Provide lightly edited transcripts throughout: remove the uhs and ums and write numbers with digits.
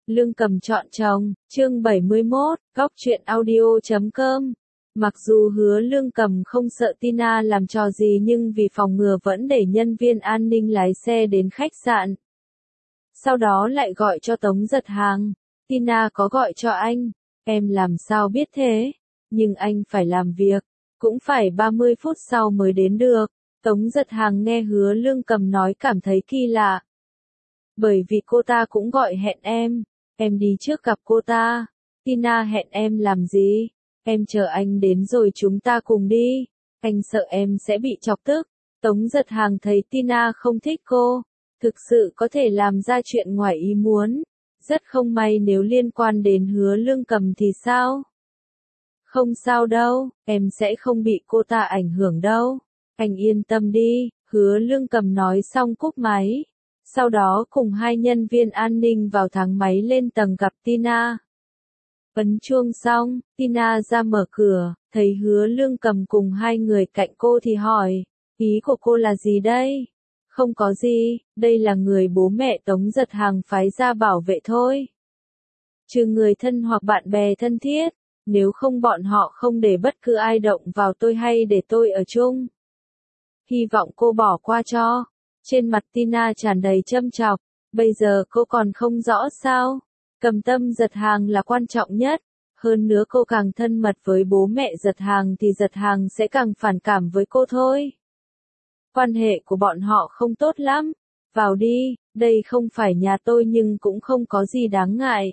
Lương Cầm chọn chồng, chương 71, Góc truyện audio.com. Mặc dù Hứa Lương Cầm không sợ Tina làm trò gì nhưng vì phòng ngừa vẫn để nhân viên an ninh lái xe đến khách sạn. Sau đó lại gọi cho Tống Giật Hàng. Tina có gọi cho anh, em làm sao biết thế, nhưng anh phải làm việc, cũng phải 30 phút sau mới đến được. Tống Giật Hàng nghe Hứa Lương Cầm nói cảm thấy kỳ lạ. Bởi vì cô ta cũng gọi hẹn em đi trước gặp cô ta. Tina hẹn em làm gì? Em chờ anh đến rồi chúng ta cùng đi. Anh sợ em sẽ bị chọc tức. Tống Giật Hàng thấy Tina không thích cô, thực sự có thể làm ra chuyện ngoài ý muốn. Rất không may nếu liên quan đến Hứa Lương Cầm thì sao? Không sao đâu, em sẽ không bị cô ta ảnh hưởng đâu. Anh yên tâm đi, Hứa Lương Cầm nói xong cúp máy. Sau đó cùng hai nhân viên an ninh vào thang máy lên tầng gặp Tina. Ấn chuông xong, Tina ra mở cửa, thấy Hứa Lương Cầm cùng hai người cạnh cô thì hỏi, ý của cô là gì đây? Không có gì, đây là người bố mẹ Tống Giật Hàng phái ra bảo vệ thôi. Trừ người thân hoặc bạn bè thân thiết, nếu không bọn họ không để bất cứ ai động vào tôi hay để tôi ở chung. Hy vọng cô bỏ qua cho. Trên mặt Tina tràn đầy châm chọc, bây giờ cô còn không rõ sao? Cầm tâm Giật Hàng là quan trọng nhất, hơn nữa cô càng thân mật với bố mẹ Giật Hàng thì Giật Hàng sẽ càng phản cảm với cô thôi. Quan hệ của bọn họ không tốt lắm, vào đi, đây không phải nhà tôi nhưng cũng không có gì đáng ngại.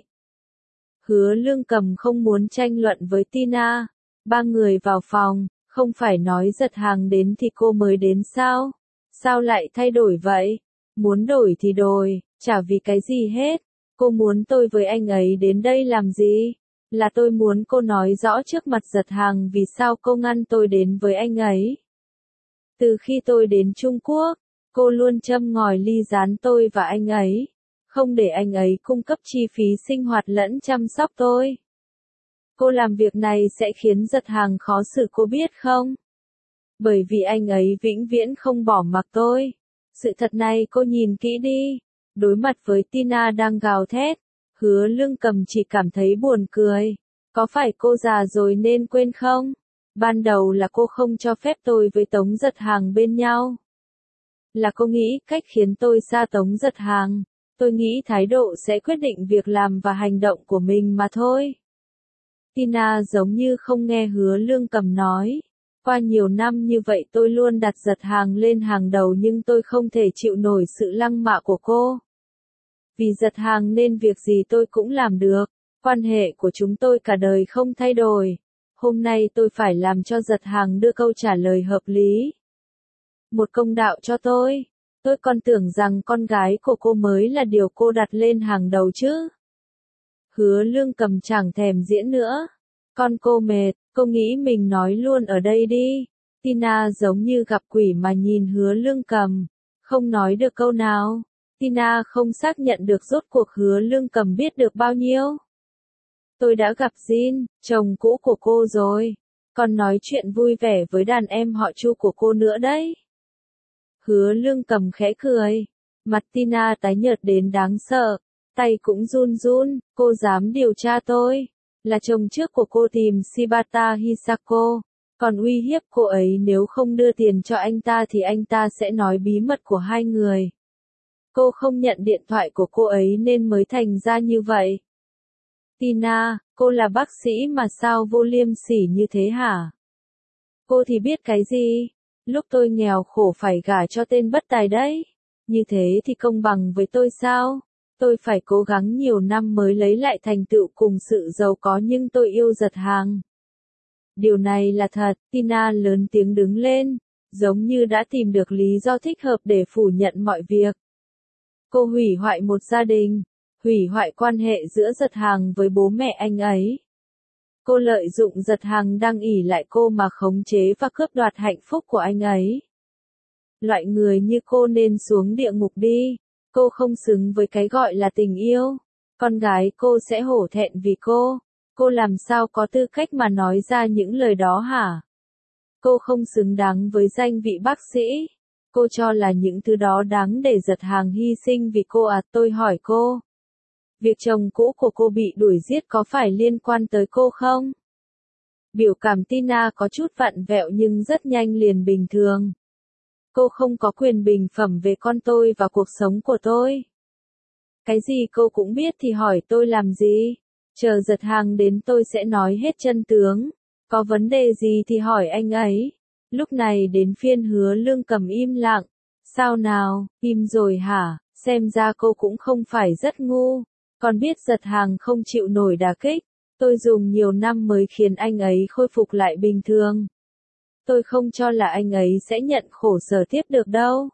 Hứa Lương Cầm không muốn tranh luận với Tina, ba người vào phòng, không phải nói Giật Hàng đến thì cô mới đến sao? Sao lại thay đổi vậy? Muốn đổi thì đổi, chả vì cái gì hết. Cô muốn tôi với anh ấy đến đây làm gì? Là tôi muốn cô nói rõ trước mặt Giật Hàng vì sao cô ngăn tôi đến với anh ấy. Từ khi tôi đến Trung Quốc, cô luôn châm ngòi ly gián tôi và anh ấy, không để anh ấy cung cấp chi phí sinh hoạt lẫn chăm sóc tôi. Cô làm việc này sẽ khiến Giật Hàng khó xử cô biết không? Bởi vì anh ấy vĩnh viễn không bỏ mặc tôi. Sự thật này cô nhìn kỹ đi. Đối mặt với Tina đang gào thét, Hứa Lương Cầm chỉ cảm thấy buồn cười. Có phải cô già rồi nên quên không? Ban đầu là cô không cho phép tôi với Tống Giật Hàng bên nhau. Là cô nghĩ cách khiến tôi xa Tống Giật Hàng. Tôi nghĩ thái độ sẽ quyết định việc làm và hành động của mình mà thôi. Tina giống như không nghe Hứa Lương Cầm nói. Qua nhiều năm như vậy tôi luôn đặt Giật Hàng lên hàng đầu nhưng tôi không thể chịu nổi sự lăng mạ của cô. Vì Giật Hàng nên việc gì tôi cũng làm được. Quan hệ của chúng tôi cả đời không thay đổi. Hôm nay tôi phải làm cho Giật Hàng đưa câu trả lời hợp lý. Một công đạo cho tôi. Tôi còn tưởng rằng con gái của cô mới là điều cô đặt lên hàng đầu chứ. Hứa Lương Cầm chẳng thèm diễn nữa. Con cô mệt, cô nghĩ mình nói luôn ở đây đi. Tina giống như gặp quỷ mà nhìn Hứa Lương Cầm, không nói được câu nào. Tina không xác nhận được rốt cuộc Hứa Lương Cầm biết được bao nhiêu. Tôi đã gặp Jin, chồng cũ của cô rồi, còn nói chuyện vui vẻ với đàn em họ Chu của cô nữa đấy. Hứa Lương Cầm khẽ cười, mặt Tina tái nhợt đến đáng sợ, tay cũng run run, cô dám điều tra tôi. Là chồng trước của cô tìm Shibata Hisako, còn uy hiếp cô ấy nếu không đưa tiền cho anh ta thì anh ta sẽ nói bí mật của hai người. Cô không nhận điện thoại của cô ấy nên mới thành ra như vậy. Tina, cô là bác sĩ mà sao vô liêm sỉ như thế hả? Cô thì biết cái gì? Lúc tôi nghèo khổ phải gả cho tên bất tài đấy. Như thế thì công bằng với tôi sao? Tôi phải cố gắng nhiều năm mới lấy lại thành tựu cùng sự giàu có nhưng tôi yêu Giật Hàng. Điều này là thật, Tina lớn tiếng đứng lên, giống như đã tìm được lý do thích hợp để phủ nhận mọi việc. Cô hủy hoại một gia đình, hủy hoại quan hệ giữa Giật Hàng với bố mẹ anh ấy. Cô lợi dụng Giật Hàng đang ỷ lại cô mà khống chế và cướp đoạt hạnh phúc của anh ấy. Loại người như cô nên xuống địa ngục đi. Cô không xứng với cái gọi là tình yêu. Con gái cô sẽ hổ thẹn vì cô. Cô làm sao có tư cách mà nói ra những lời đó hả? Cô không xứng đáng với danh vị bác sĩ. Cô cho là những thứ đó đáng để Giật Hàng hy sinh vì cô à? Tôi hỏi cô. Việc chồng cũ của cô bị đuổi giết có phải liên quan tới cô không? Biểu cảm Tina có chút vặn vẹo nhưng rất nhanh liền bình thường. Cô không có quyền bình phẩm về con tôi và cuộc sống của tôi. Cái gì cô cũng biết thì hỏi tôi làm gì? Chờ Giật Hàng đến tôi sẽ nói hết chân tướng. Có vấn đề gì thì hỏi anh ấy. Lúc này đến phiên Hứa Lương Cầm im lặng. Sao nào, im rồi hả? Xem ra cô cũng không phải rất ngu. Còn biết Giật Hàng không chịu nổi đả kích. Tôi dùng nhiều năm mới khiến anh ấy khôi phục lại bình thường. Tôi không cho là anh ấy sẽ nhận khổ sở tiếp được đâu.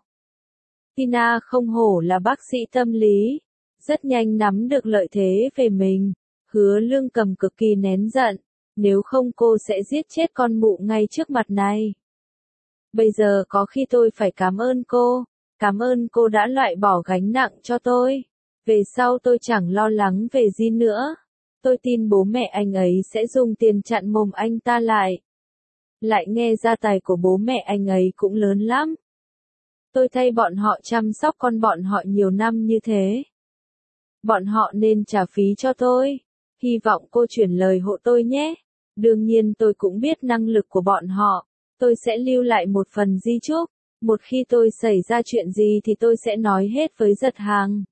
Tina không hổ là bác sĩ tâm lý. Rất nhanh nắm được lợi thế về mình. Hứa Lương Cầm cực kỳ nén giận. Nếu không cô sẽ giết chết con mụ ngay trước mặt này. Bây giờ có khi tôi phải cảm ơn cô. Cảm ơn cô đã loại bỏ gánh nặng cho tôi. Về sau tôi chẳng lo lắng về gì nữa. Tôi tin bố mẹ anh ấy sẽ dùng tiền chặn mồm anh ta lại. Lại nghe gia tài của bố mẹ anh ấy cũng lớn lắm. Tôi thay bọn họ chăm sóc con bọn họ nhiều năm như thế. Bọn họ nên trả phí cho tôi. Hy vọng cô chuyển lời hộ tôi nhé. Đương nhiên tôi cũng biết năng lực của bọn họ. Tôi sẽ lưu lại một phần di chúc. Một khi tôi xảy ra chuyện gì thì tôi sẽ nói hết với Giật Hàng.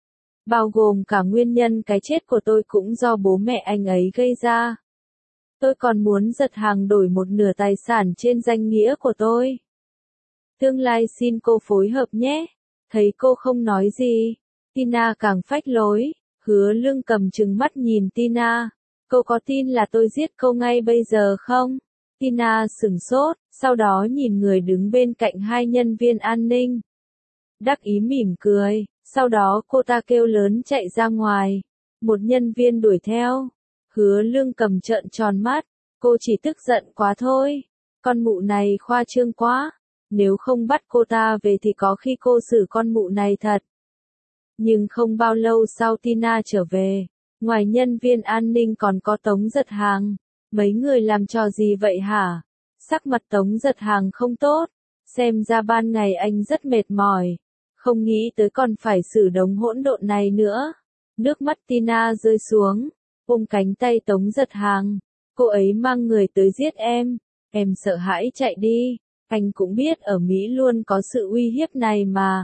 Bao gồm cả nguyên nhân cái chết của tôi cũng do bố mẹ anh ấy gây ra. Tôi còn muốn Giật Hàng đổi một nửa tài sản trên danh nghĩa của tôi. Tương lai xin cô phối hợp nhé. Thấy cô không nói gì. Tina càng phách lối. Hứa Lương Cầm trừng mắt nhìn Tina. Cô có tin là tôi giết cô ngay bây giờ không? Tina sửng sốt, sau đó nhìn người đứng bên cạnh hai nhân viên an ninh. Đắc ý mỉm cười, sau đó cô ta kêu lớn chạy ra ngoài. Một nhân viên đuổi theo. Hứa Lương Cầm trợn tròn mắt, cô chỉ tức giận quá thôi. Con mụ này khoa trương quá. Nếu không bắt cô ta về thì có khi cô xử con mụ này thật. Nhưng không bao lâu sau Tina trở về. Ngoài nhân viên an ninh còn có Tống Giật Hàng. Mấy người làm trò gì vậy hả? Sắc mặt Tống Giật Hàng không tốt. Xem ra ban ngày anh rất mệt mỏi. Không nghĩ tới còn phải xử đống hỗn độn này nữa. Nước mắt Tina rơi xuống. Ôm cánh tay Tống Giật Hàng. Cô ấy mang người tới giết em. Em sợ hãi chạy đi. Anh cũng biết ở Mỹ luôn có sự uy hiếp này mà.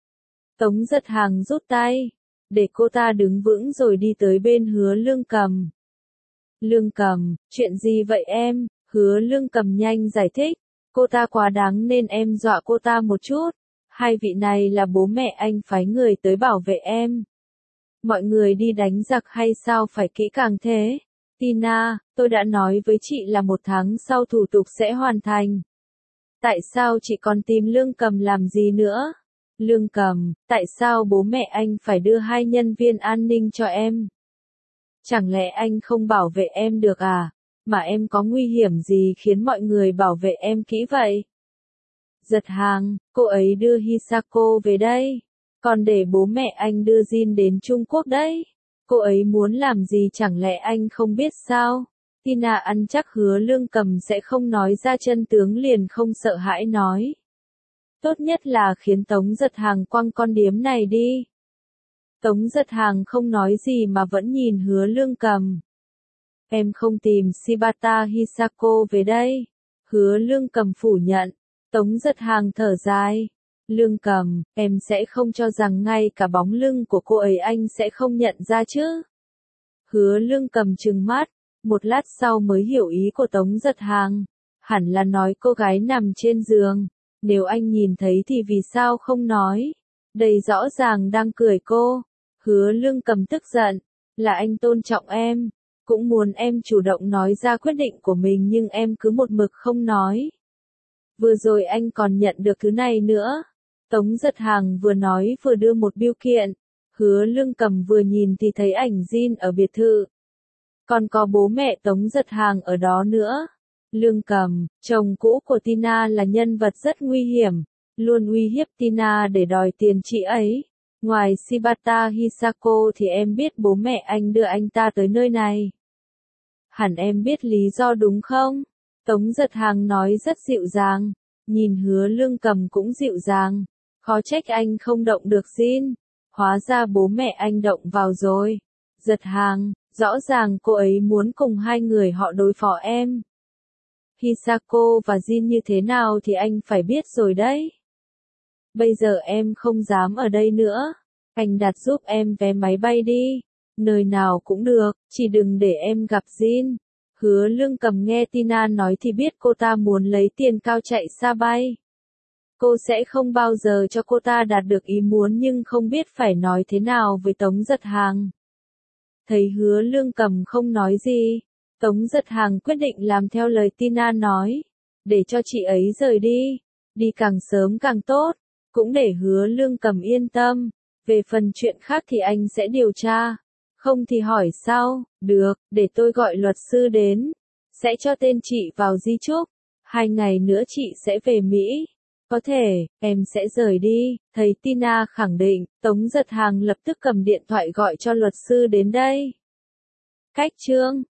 Tống Giật Hàng rút tay. Để cô ta đứng vững rồi đi tới bên Hứa Lương Cầm. Lương Cầm, chuyện gì vậy em? Hứa Lương Cầm nhanh giải thích. Cô ta quá đáng nên em dọa cô ta một chút. Hai vị này là bố mẹ anh phái người tới bảo vệ em. Mọi người đi đánh giặc hay sao phải kỹ càng thế? Tina, tôi đã nói với chị là 1 tháng sau thủ tục sẽ hoàn thành. Tại sao chị còn tìm Lương Cầm làm gì nữa? Lương Cầm, tại sao bố mẹ anh phải đưa 2 nhân viên an ninh cho em? Chẳng lẽ anh không bảo vệ em được à? Mà em có nguy hiểm gì khiến mọi người bảo vệ em kỹ vậy? Giật Hàng, cô ấy đưa Hisako về đây. Còn để bố mẹ anh đưa Jin đến Trung Quốc đấy. Cô ấy muốn làm gì chẳng lẽ anh không biết sao? Tina ăn chắc Hứa Lương Cầm sẽ không nói ra chân tướng liền không sợ hãi nói. Tốt nhất là khiến Tống Giật Hàng quăng con điếm này đi. Tống Giật Hàng không nói gì mà vẫn nhìn Hứa Lương Cầm. Em không tìm Shibata Hisako về đây. Hứa Lương Cầm phủ nhận. Tống Giật Hàng thở dài. Lương Cầm, em sẽ không cho rằng ngay cả bóng lưng của cô ấy anh sẽ không nhận ra chứ. Hứa Lương Cầm trừng mắt. Một lát sau mới hiểu ý của Tống Giật Hàng. Hẳn là nói cô gái nằm trên giường. Nếu anh nhìn thấy thì vì sao không nói? Đây rõ ràng đang cười cô. Hứa Lương Cầm tức giận. Là anh tôn trọng em. Cũng muốn em chủ động nói ra quyết định của mình nhưng em cứ một mực không nói. Vừa rồi anh còn nhận được thứ này nữa. Tống Giật Hàng vừa nói vừa đưa một bưu kiện. Hứa Lương Cầm vừa nhìn thì thấy ảnh Jin ở biệt thự. Còn có bố mẹ Tống Giật Hàng ở đó nữa. Lương Cầm, chồng cũ của Tina là nhân vật rất nguy hiểm. Luôn uy hiếp Tina để đòi tiền chị ấy. Ngoài Shibata Hisako thì em biết bố mẹ anh đưa anh ta tới nơi này. Hẳn em biết lý do đúng không? Tống Giật Hàng nói rất dịu dàng. Nhìn Hứa Lương Cầm cũng dịu dàng. Khó trách anh không động được Jin. Hóa ra bố mẹ anh động vào rồi. Giật Hàng, rõ ràng cô ấy muốn cùng hai người họ đối phó em. Hisako và Jin như thế nào thì anh phải biết rồi đấy. Bây giờ em không dám ở đây nữa. Anh đặt giúp em vé máy bay đi. Nơi nào cũng được, chỉ đừng để em gặp Jin. Hứa Lương Cầm nghe Tina nói thì biết cô ta muốn lấy tiền cao chạy xa bay. Cô sẽ không bao giờ cho cô ta đạt được ý muốn nhưng không biết phải nói thế nào với Tống Giật Hàng. Thấy Hứa Lương Cầm không nói gì, Tống Giật Hàng quyết định làm theo lời Tina nói, để cho chị ấy rời đi, đi càng sớm càng tốt, cũng để Hứa Lương Cầm yên tâm, về phần chuyện khác thì anh sẽ điều tra, không thì hỏi sau, được, để tôi gọi luật sư đến, sẽ cho tên chị vào di chúc, 2 ngày nữa chị sẽ về Mỹ. Có thể, em sẽ rời đi, thấy Tina khẳng định, Tống Giật Hàng lập tức cầm điện thoại gọi cho luật sư đến đây. Cách chương